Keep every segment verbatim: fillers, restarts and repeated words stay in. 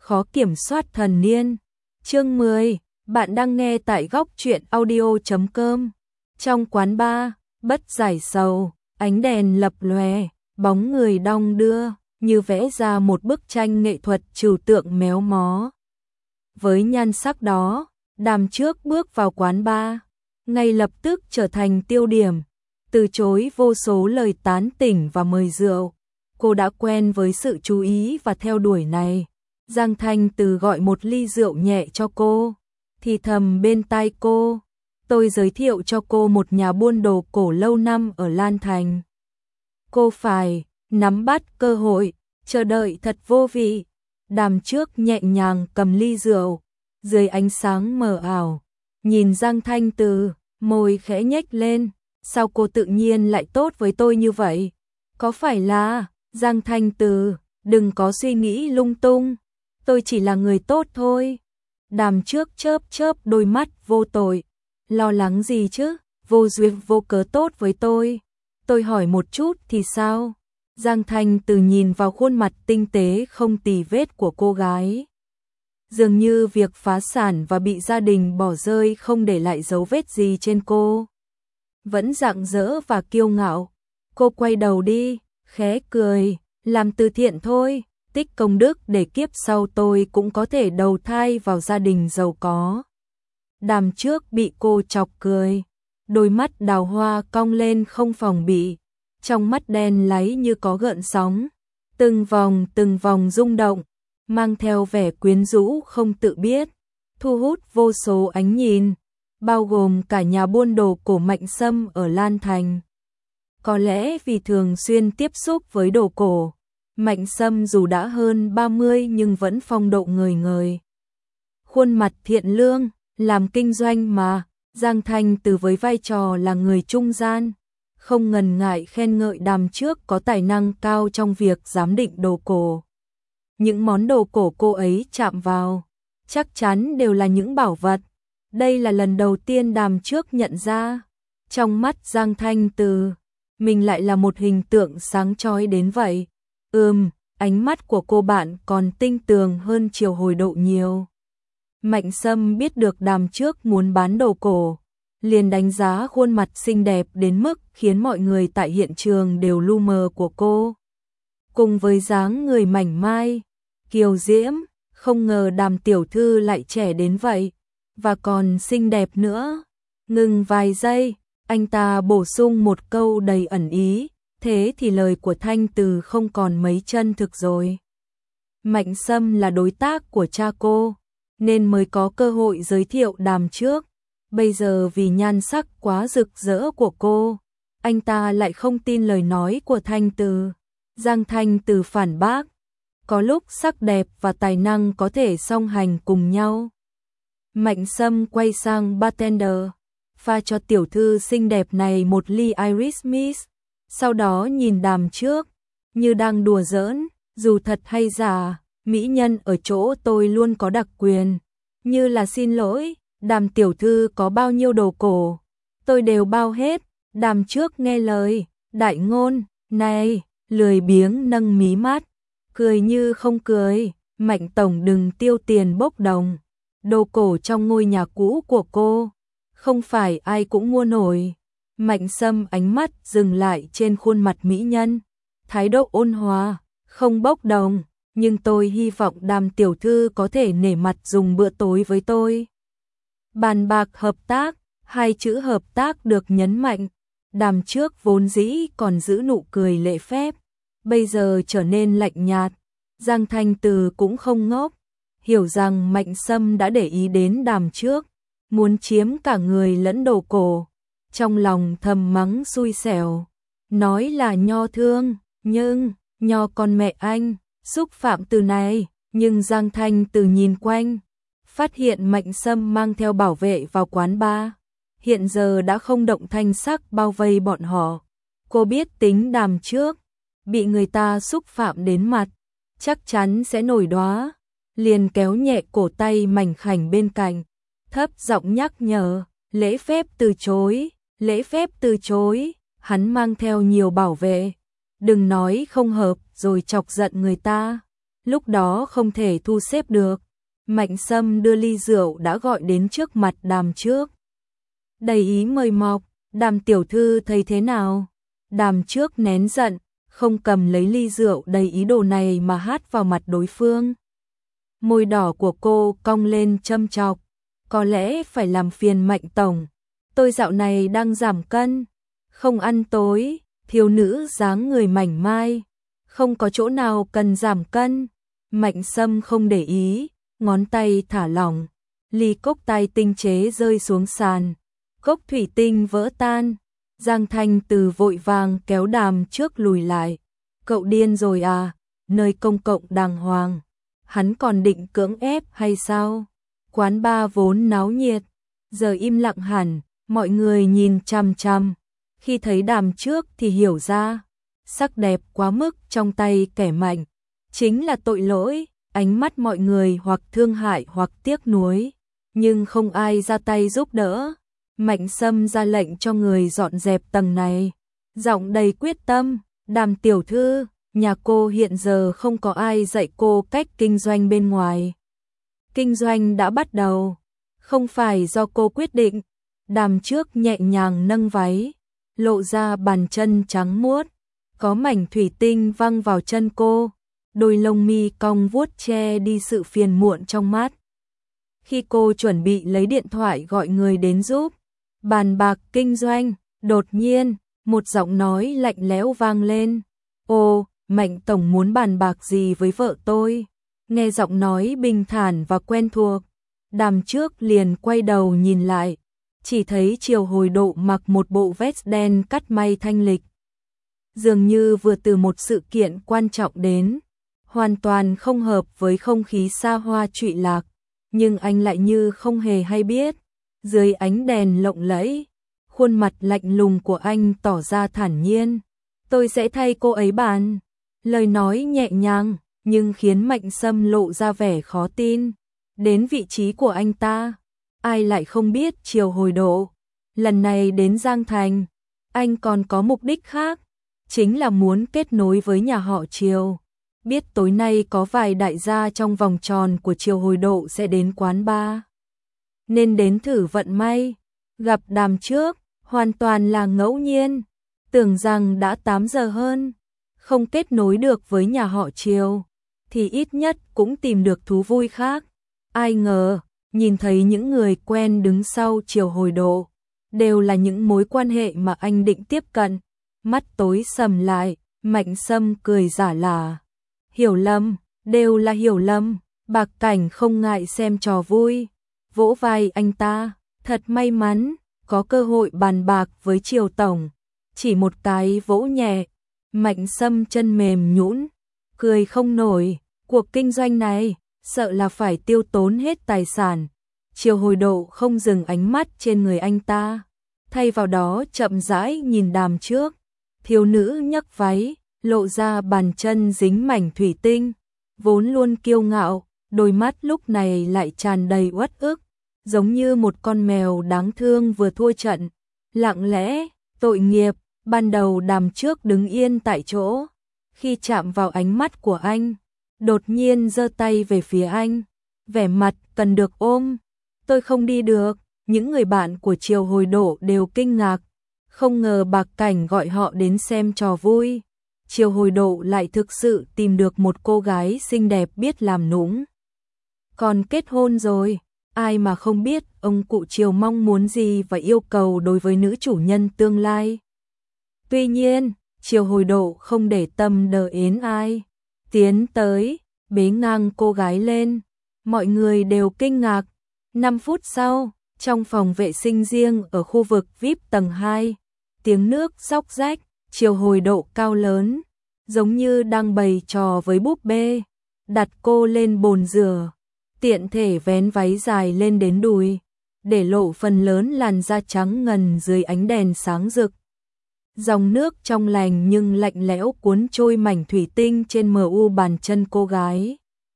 khó kiểm soát thần niên. Chương mười, bạn đang nghe tại góc truyện audio chấm com. Trong quán bar, bất giải sầu, ánh đèn lập lòe, bóng người đong đưa, như vẽ ra một bức tranh nghệ thuật trừu tượng méo mó. Với nhan sắc đó, Đàm Trước bước vào quán bar, ngay lập tức trở thành tiêu điểm, từ chối vô số lời tán tỉnh và mời rượu. Cô đã quen với sự chú ý và theo đuổi này. Giang Thanh Từ gọi một ly rượu nhẹ cho cô, thì thầm bên tai cô, tôi giới thiệu cho cô một nhà buôn đồ cổ lâu năm ở Lan Thành. Cô phải nắm bắt cơ hội, chờ đợi thật vô vị. Đàm Trước nhẹ nhàng cầm ly rượu, dưới ánh sáng mờ ảo, nhìn Giang Thanh Từ, môi khẽ nhếch lên, sao cô tự nhiên lại tốt với tôi như vậy? Có phải là, Giang Thanh Từ, đừng có suy nghĩ lung tung, tôi chỉ là người tốt thôi. Đàm Trước chớp chớp đôi mắt vô tội, lo lắng gì chứ, vô duyên vô cớ tốt với tôi. Tôi hỏi một chút thì sao? Giang Thanh Từ nhìn vào khuôn mặt tinh tế không tì vết của cô gái. Dường như việc phá sản và bị gia đình bỏ rơi không để lại dấu vết gì trên cô. Vẫn rạng rỡ và kiêu ngạo. Cô quay đầu đi, khẽ cười, làm từ thiện thôi, tích công đức để kiếp sau tôi cũng có thể đầu thai vào gia đình giàu có. Đàm Trước bị cô chọc cười, đôi mắt đào hoa cong lên không phòng bị, trong mắt đen láy như có gợn sóng, từng vòng từng vòng rung động, mang theo vẻ quyến rũ không tự biết, thu hút vô số ánh nhìn, bao gồm cả nhà buôn đồ cổ Mạnh Sâm ở Lan Thành. Có lẽ vì thường xuyên tiếp xúc với đồ cổ, Mạnh Sâm dù đã hơn ba mươi nhưng vẫn phong độ ngời ngời. Khuôn mặt thiện lương, làm kinh doanh mà, Giang Thanh Từ với vai trò là người trung gian, không ngần ngại khen ngợi Đàm Trước có tài năng cao trong việc giám định đồ cổ. Những món đồ cổ cô ấy chạm vào, chắc chắn đều là những bảo vật. Đây là lần đầu tiên Đàm Trước nhận ra, trong mắt Giang Thanh Từ, mình lại là một hình tượng sáng chói đến vậy. Ừm, ánh mắt của cô bạn còn tinh tường hơn chiều hồi độ nhiều. Mạnh Sâm biết được Đàm Trước muốn bán đồ cổ, liền đánh giá khuôn mặt xinh đẹp đến mức khiến mọi người tại hiện trường đều lu mờ của cô. Cùng với dáng người mảnh mai, kiều diễm, không ngờ Đàm tiểu thư lại trẻ đến vậy, và còn xinh đẹp nữa. Ngừng vài giây, anh ta bổ sung một câu đầy ẩn ý, thế thì lời của Thanh Từ không còn mấy chân thực rồi. Mạnh Sâm là đối tác của cha cô, nên mới có cơ hội giới thiệu Đàm Trước. Bây giờ vì nhan sắc quá rực rỡ của cô, anh ta lại không tin lời nói của Thanh Từ. Giang Thanh Từ phản bác, có lúc sắc đẹp và tài năng có thể song hành cùng nhau. Mạnh Sâm quay sang bartender, pha cho tiểu thư xinh đẹp này một ly Irish Mist, sau đó nhìn Đàm Trước, như đang đùa giỡn, dù thật hay giả, mỹ nhân ở chỗ tôi luôn có đặc quyền, như là xin lỗi, Đàm tiểu thư có bao nhiêu đồ cổ, tôi đều bao hết. Đàm Trước nghe lời, đại ngôn, này, lười biếng nâng mí mắt, cười như không cười, Mạnh tổng đừng tiêu tiền bốc đồng, đồ cổ trong ngôi nhà cũ của cô, không phải ai cũng mua nổi. Mạnh Sâm ánh mắt dừng lại trên khuôn mặt mỹ nhân, thái độ ôn hòa, không bốc đồng, nhưng tôi hy vọng Đàm tiểu thư có thể nể mặt dùng bữa tối với tôi. Bàn bạc hợp tác, hai chữ hợp tác được nhấn mạnh. Đàm Trước vốn dĩ còn giữ nụ cười lễ phép, bây giờ trở nên lạnh nhạt. Giang Thanh Từ cũng không ngốc, hiểu rằng Mạnh Sâm đã để ý đến Đàm Trước, muốn chiếm cả người lẫn đồ cổ. Trong lòng thầm mắng xui xẻo, nói là nho thương, nhưng, nho con mẹ anh, xúc phạm từ này. Nhưng Giang Thanh Từ nhìn quanh, phát hiện Mạnh Sâm mang theo bảo vệ vào quán bar, hiện giờ đã không động thanh sắc bao vây bọn họ. Cô biết tính Đàm Trước, bị người ta xúc phạm đến mặt, chắc chắn sẽ nổi đoá, liền kéo nhẹ cổ tay mảnh khảnh bên cạnh, thấp giọng nhắc nhở, lễ phép từ chối, lễ phép từ chối, hắn mang theo nhiều bảo vệ, đừng nói không hợp rồi chọc giận người ta. lúc đó không thể thu xếp được. Mạnh Sâm đưa ly rượu đã gọi đến trước mặt Đàm Trước. Đầy ý mời mọc, Đàm tiểu thư thấy thế nào? Đàm Trước nén giận, không cầm lấy ly rượu đầy ý đồ này mà hát vào mặt đối phương. Môi đỏ của cô cong lên châm chọc, có lẽ phải làm phiền Mạnh tổng. Tôi dạo này đang giảm cân, không ăn tối, thiếu nữ dáng người mảnh mai, không có chỗ nào cần giảm cân. Mạnh Sâm không để ý, ngón tay thả lỏng, ly cốc tai tinh chế rơi xuống sàn, cốc thủy tinh vỡ tan. Giang Thanh Từ vội vàng kéo Đàm Trước lùi lại. Cậu điên rồi à, nơi công cộng đàng hoàng, hắn còn định cưỡng ép hay sao? Quán bar vốn náo nhiệt, giờ im lặng hẳn, mọi người nhìn chằm chằm. Khi thấy Đàm Trước thì hiểu ra, sắc đẹp quá mức trong tay kẻ mạnh, chính là tội lỗi. Ánh mắt mọi người hoặc thương hại hoặc tiếc nuối, nhưng không ai ra tay giúp đỡ. Mạnh Sâm ra lệnh cho người dọn dẹp tầng này, giọng đầy quyết tâm. Đàm tiểu thư, nhà cô hiện giờ không có ai dạy cô cách kinh doanh bên ngoài. Kinh doanh đã bắt đầu, không phải do cô quyết định. Đàm Trước nhẹ nhàng nâng váy, lộ ra bàn chân trắng muốt, có mảnh thủy tinh văng vào chân cô. Đôi lông mi cong vuốt che đi sự phiền muộn trong mắt. Khi cô chuẩn bị lấy điện thoại gọi người đến giúp bàn bạc kinh doanh, đột nhiên một giọng nói lạnh lẽo vang lên. Ô, Mạnh tổng muốn bàn bạc gì với vợ tôi? Nghe giọng nói bình thản và quen thuộc, Đàm Trước liền quay đầu nhìn lại, chỉ thấy Triều Hồi Độ mặc một bộ vest đen cắt may thanh lịch, dường như vừa từ một sự kiện quan trọng đến, hoàn toàn không hợp với không khí xa hoa trụy lạc, nhưng anh lại như không hề hay biết. Dưới ánh đèn lộng lẫy, khuôn mặt lạnh lùng của anh tỏ ra thản nhiên. Tôi sẽ thay cô ấy bàn. Lời nói nhẹ nhàng, nhưng khiến Mạnh Sâm lộ ra vẻ khó tin. Đến vị trí của anh ta, ai lại không biết Triều Hồi Độ. Lần này đến Giang Thành, anh còn có mục đích khác, chính là muốn kết nối với nhà họ Triều. Biết tối nay có vài đại gia trong vòng tròn của Triều Hồi Độ sẽ đến quán bar, nên đến thử vận may. Gặp Đàm Trước, hoàn toàn là ngẫu nhiên, tưởng rằng đã tám giờ hơn, không kết nối được với nhà họ Triều, thì ít nhất cũng tìm được thú vui khác. Ai ngờ, nhìn thấy những người quen đứng sau Triều Hồi Độ, đều là những mối quan hệ mà anh định tiếp cận. Mắt tối sầm lại, Mạnh Sâm cười giả lả. Hiểu lầm, đều là hiểu lầm. Bạc Cảnh không ngại xem trò vui, vỗ vai anh ta. Thật may mắn, có cơ hội bàn bạc với Triều tổng. Chỉ một cái vỗ nhẹ, Mạnh Sâm chân mềm nhũn, cười không nổi. Cuộc kinh doanh này, sợ là phải tiêu tốn hết tài sản. Triều Hồi Độ không dừng ánh mắt trên người anh ta, thay vào đó chậm rãi nhìn Đàm Trước. Thiếu nữ nhấc váy, lộ ra bàn chân dính mảnh thủy tinh, vốn luôn kiêu ngạo, đôi mắt lúc này lại tràn đầy uất ức, giống như một con mèo đáng thương vừa thua trận. Lặng lẽ, tội nghiệp. Ban đầu Đàm Trước đứng yên tại chỗ, khi chạm vào ánh mắt của anh, đột nhiên giơ tay về phía anh, vẻ mặt cần được ôm. Tôi không đi được. Những người bạn của Triều Hồi Độ đều kinh ngạc, không ngờ Bạc Cảnh gọi họ đến xem trò vui. Triều Hồi Độ lại thực sự tìm được một cô gái xinh đẹp biết làm nũng. Còn kết hôn rồi, ai mà không biết ông cụ Triều mong muốn gì và yêu cầu đối với nữ chủ nhân tương lai. Tuy nhiên, Triều Hồi Độ không để tâm đờ ến ai, tiến tới, bế ngang cô gái lên. Mọi người đều kinh ngạc. năm phút sau, trong phòng vệ sinh riêng ở khu vực vi ai pi tầng hai, tiếng nước róc rách, Triều Hồi Độ cao lớn, giống như đang bày trò với búp bê, đặt cô lên bồn rửa, tiện thể vén váy dài lên đến đùi, để lộ phần lớn làn da trắng ngần dưới ánh đèn sáng rực. Dòng nước trong lành nhưng lạnh lẽo cuốn trôi mảnh thủy tinh trên mờ u bàn chân cô gái.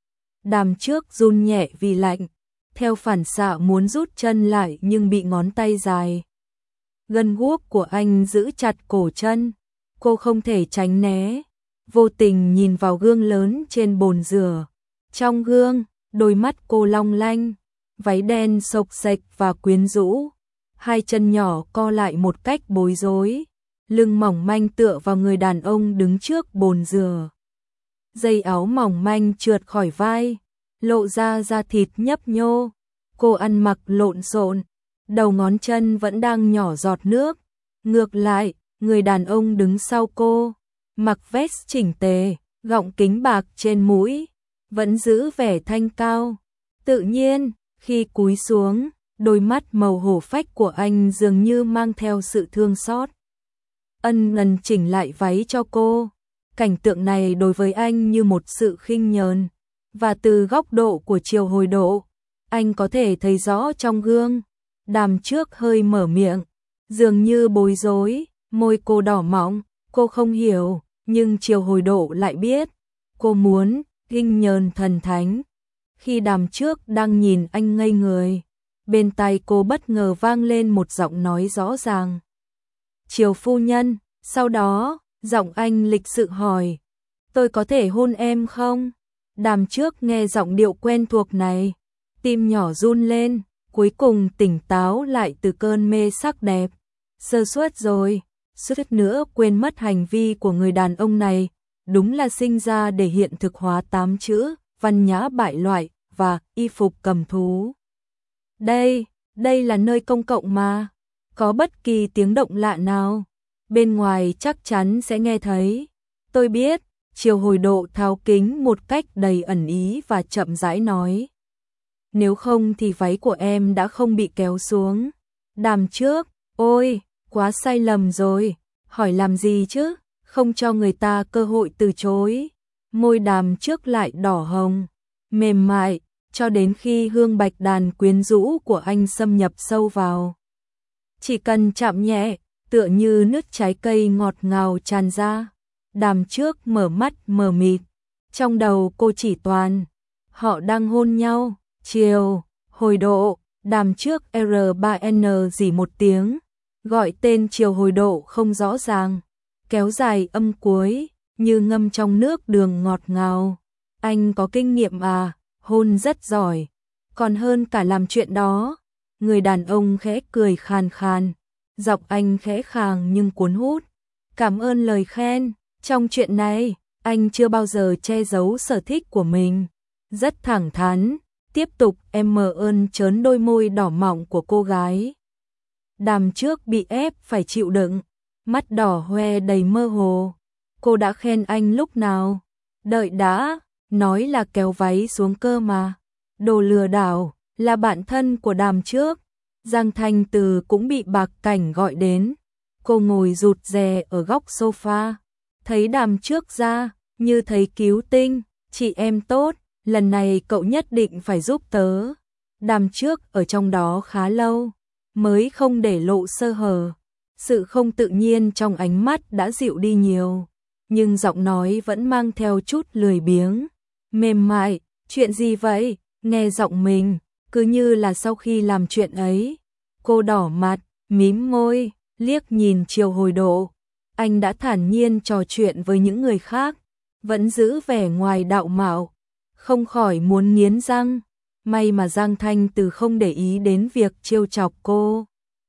Đàm Trước run nhẹ vì lạnh, theo phản xạ muốn rút chân lại nhưng bị ngón tay dài gân guốc của anh giữ chặt cổ chân, cô không thể tránh né, vô tình nhìn vào gương lớn trên bồn rửa. Trong gương, đôi mắt cô long lanh, váy đen xộc xệch và quyến rũ, hai chân nhỏ co lại một cách bối rối, lưng mỏng manh tựa vào người đàn ông đứng trước bồn rửa. Dây áo mỏng manh trượt khỏi vai, lộ ra da thịt nhấp nhô. Cô ăn mặc lộn xộn, đầu ngón chân vẫn đang nhỏ giọt nước. Ngược lại, người đàn ông đứng sau cô, mặc vest chỉnh tề, gọng kính bạc trên mũi, vẫn giữ vẻ thanh cao. Tự nhiên, khi cúi xuống, đôi mắt màu hổ phách của anh dường như mang theo sự thương xót. Ân cần chỉnh lại váy cho cô. Cảnh tượng này đối với anh như một sự khinh nhờn, và từ góc độ của Triều Hồi Độ, anh có thể thấy rõ trong gương. Đàm Trước hơi mở miệng, dường như bối rối, môi cô đỏ mọng, cô không hiểu, nhưng Triều Hồi Độ lại biết. Cô muốn khinh nhờn thần thánh. Khi Đàm Trước đang nhìn anh ngây người, bên tai cô bất ngờ vang lên một giọng nói rõ ràng. Triều phu nhân. Sau đó, giọng anh lịch sự hỏi, tôi có thể hôn em không? Đàm Trước nghe giọng điệu quen thuộc này, tim nhỏ run lên, cuối cùng tỉnh táo lại từ cơn mê sắc đẹp. Sơ suất rồi, suýt nữa quên mất hành vi của người đàn ông này, đúng là sinh ra để hiện thực hóa tám chữ, văn nhã bại loại, và y phục cầm thú. Đây, đây là nơi công cộng mà, có bất kỳ tiếng động lạ nào, bên ngoài chắc chắn sẽ nghe thấy. Tôi biết, Triều Hồi Độ tháo kính một cách đầy ẩn ý và chậm rãi nói. Nếu không thì váy của em đã không bị kéo xuống. Đàm Trước, ôi, quá sai lầm rồi, hỏi làm gì chứ, không cho người ta cơ hội từ chối. Môi Đàm Trước lại đỏ hồng, mềm mại, cho đến khi hương bạch đàn quyến rũ của anh xâm nhập sâu vào. Chỉ cần chạm nhẹ, tựa như nước trái cây ngọt ngào tràn ra. Đàm Trước mở mắt mờ mịt, trong đầu cô chỉ toàn, họ đang hôn nhau. Triều Hồi Độ. Đàm Trước R ba N gì một tiếng, gọi tên Triều Hồi Độ không rõ ràng, kéo dài âm cuối, như ngâm trong nước đường ngọt ngào. Anh có kinh nghiệm à, hôn rất giỏi, còn hơn cả làm chuyện đó. Người đàn ông khẽ cười khàn khàn, giọng anh khẽ khàng nhưng cuốn hút. Cảm ơn lời khen, trong chuyện này, anh chưa bao giờ che giấu sở thích của mình. Rất thẳng thắn, tiếp tục em mờ ơn trớn đôi môi đỏ mọng của cô gái. Đàm Trước bị ép phải chịu đựng, mắt đỏ hoe đầy mơ hồ. Cô đã khen anh lúc nào? Đợi đã, nói là kéo váy xuống cơ mà. Đồ lừa đảo, là bạn thân của Đàm Trước. Giang Thanh Từ cũng bị Bạc Cảnh gọi đến. Cô ngồi rụt rè ở góc sofa, thấy Đàm Trước ra, như thấy cứu tinh. Chị em tốt, lần này cậu nhất định phải giúp tớ. Đàm Trước ở trong đó khá lâu, mới không để lộ sơ hở. Sự không tự nhiên trong ánh mắt đã dịu đi nhiều, nhưng giọng nói vẫn mang theo chút lười biếng. Mềm mại, chuyện gì vậy? Nghe giọng mình, cứ như là sau khi làm chuyện ấy. Cô đỏ mặt, mím môi, liếc nhìn Triều Hồi Độ. Anh đã thản nhiên trò chuyện với những người khác, vẫn giữ vẻ ngoài đạo mạo, không khỏi muốn nghiến răng. May mà Giang Thanh Từ không để ý đến việc trêu chọc cô.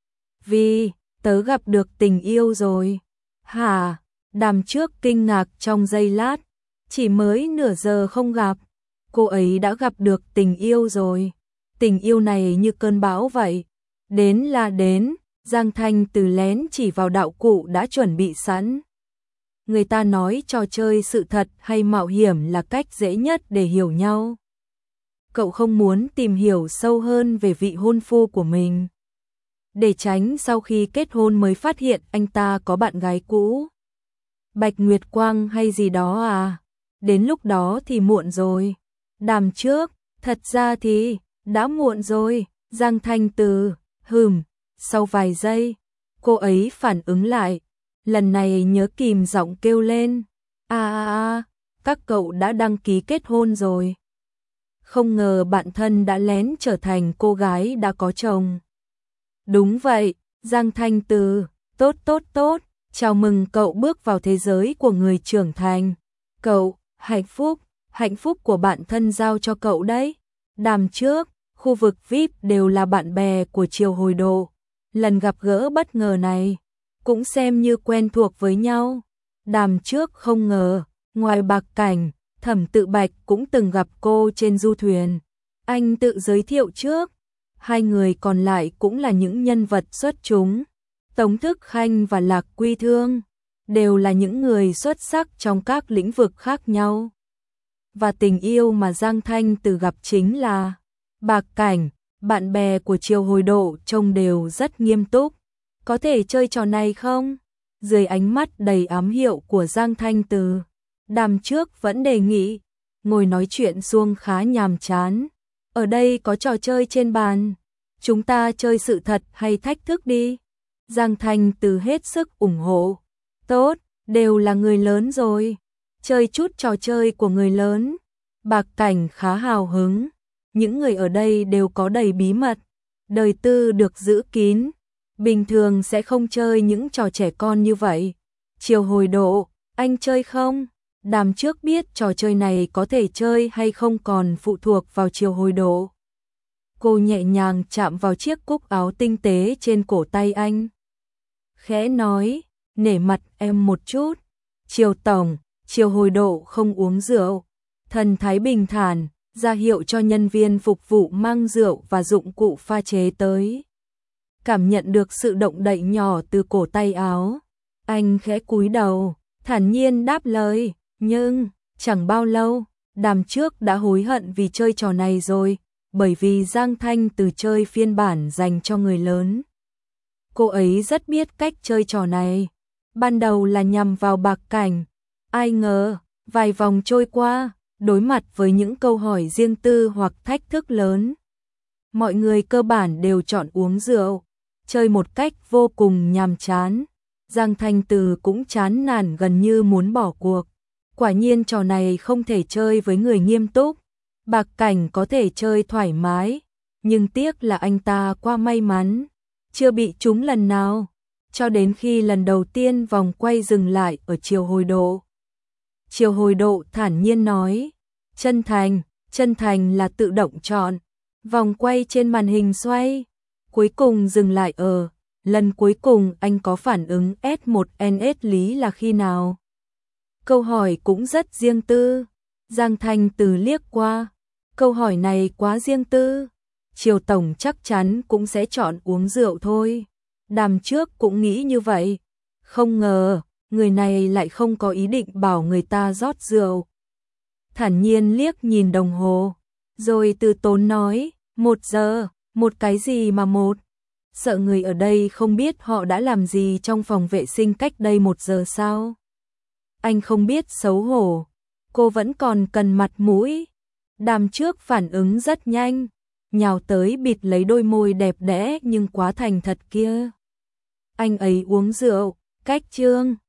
Vì, tớ gặp được tình yêu rồi. Hả? Đàm Trước kinh ngạc trong giây lát, chỉ mới nửa giờ không gặp, cô ấy đã gặp được tình yêu rồi. Tình yêu này như cơn bão vậy, đến là đến. Giang Thanh Từ lén chỉ vào đạo cụ đã chuẩn bị sẵn. Người ta nói trò chơi sự thật hay mạo hiểm là cách dễ nhất để hiểu nhau. Cậu không muốn tìm hiểu sâu hơn về vị hôn phu của mình, để tránh sau khi kết hôn mới phát hiện anh ta có bạn gái cũ. Bạch Nguyệt Quang hay gì đó à? Đến lúc đó thì muộn rồi. Đàm Trước, thật ra thì đã muộn rồi. Giang Thanh Từ, hừm. Sau vài giây, cô ấy phản ứng lại, lần này nhớ kìm giọng kêu lên. À à à, các cậu đã đăng ký kết hôn rồi. Không ngờ bạn thân đã lén trở thành cô gái đã có chồng. Đúng vậy, Giang Thanh Từ, tốt tốt tốt, chào mừng cậu bước vào thế giới của người trưởng thành. Cậu, hạnh phúc, hạnh phúc của bạn thân giao cho cậu đấy. Đàm trước, khu vực vi ai pi đều là bạn bè của Triều Hồi Độ. Lần gặp gỡ bất ngờ này, cũng xem như quen thuộc với nhau. Đàm trước không ngờ, ngoài Bạc Cảnh, Thẩm Tự Bạch cũng từng gặp cô trên du thuyền. Anh tự giới thiệu trước, hai người còn lại cũng là những nhân vật xuất chúng. Tống Thức Khanh và Lạc Quy Thương đều là những người xuất sắc trong các lĩnh vực khác nhau. Và tình yêu mà Giang Thanh Từ gặp chính là Bạc Cảnh. Bạn bè của Triều Hồi Độ trông đều rất nghiêm túc. Có thể chơi trò này không? Dưới ánh mắt đầy ám hiệu của Giang Thanh Từ, Đàm trước vẫn đề nghị. Ngồi nói chuyện suông khá nhàm chán. Ở đây có trò chơi trên bàn. Chúng ta chơi sự thật hay thách thức đi. Giang Thanh Từ hết sức ủng hộ. Tốt, đều là người lớn rồi. Chơi chút trò chơi của người lớn. Bạc Cảnh khá hào hứng. Những người ở đây đều có đầy bí mật. Đời tư được giữ kín. Bình thường sẽ không chơi những trò trẻ con như vậy. Triều Hồi Độ, anh chơi không? Đàm trước biết trò chơi này có thể chơi hay không còn phụ thuộc vào Triều Hồi Độ. Cô nhẹ nhàng chạm vào chiếc cúc áo tinh tế trên cổ tay anh. Khẽ nói, nể mặt em một chút. Triều Tổng, Triều Hồi Độ không uống rượu. Thần thái bình thản, ra hiệu cho nhân viên phục vụ mang rượu và dụng cụ pha chế tới. Cảm nhận được sự động đậy nhỏ từ cổ tay áo. Anh khẽ cúi đầu, thản nhiên đáp lời. Nhưng, chẳng bao lâu, Đàm trước đã hối hận vì chơi trò này rồi. Bởi vì Giang Thanh Từ chơi phiên bản dành cho người lớn. Cô ấy rất biết cách chơi trò này. Ban đầu là nhằm vào Bạc Cảnh. Ai ngờ, vài vòng trôi qua, đối mặt với những câu hỏi riêng tư hoặc thách thức lớn. Mọi người cơ bản đều chọn uống rượu, chơi một cách vô cùng nhàm chán. Giang Thanh Từ cũng chán nản gần như muốn bỏ cuộc. Quả nhiên trò này không thể chơi với người nghiêm túc. Bạc Cảnh có thể chơi thoải mái, nhưng tiếc là anh ta quá may mắn, chưa bị trúng lần nào, cho đến khi lần đầu tiên vòng quay dừng lại ở Triều Hồi Độ. Triều Hồi Độ thản nhiên nói, chân thành, chân thành là tự động chọn. Vòng quay trên màn hình xoay, cuối cùng dừng lại ở, lần cuối cùng anh có phản ứng S một N S lý là khi nào? Câu hỏi cũng rất riêng tư. Giang Thanh Từ liếc qua, câu hỏi này quá riêng tư. Triều Tổng chắc chắn cũng sẽ chọn uống rượu thôi. Đàm trước cũng nghĩ như vậy. Không ngờ, người này lại không có ý định bảo người ta rót rượu. Thản nhiên liếc nhìn đồng hồ, rồi từ tốn nói, một giờ, một cái gì mà một? Sợ người ở đây không biết họ đã làm gì trong phòng vệ sinh cách đây một giờ sao? Anh không biết xấu hổ, cô vẫn còn cần mặt mũi. Đàm trước phản ứng rất nhanh, nhào tới bịt lấy đôi môi đẹp đẽ nhưng quá thành thật kia. Anh ấy uống rượu, cách chương.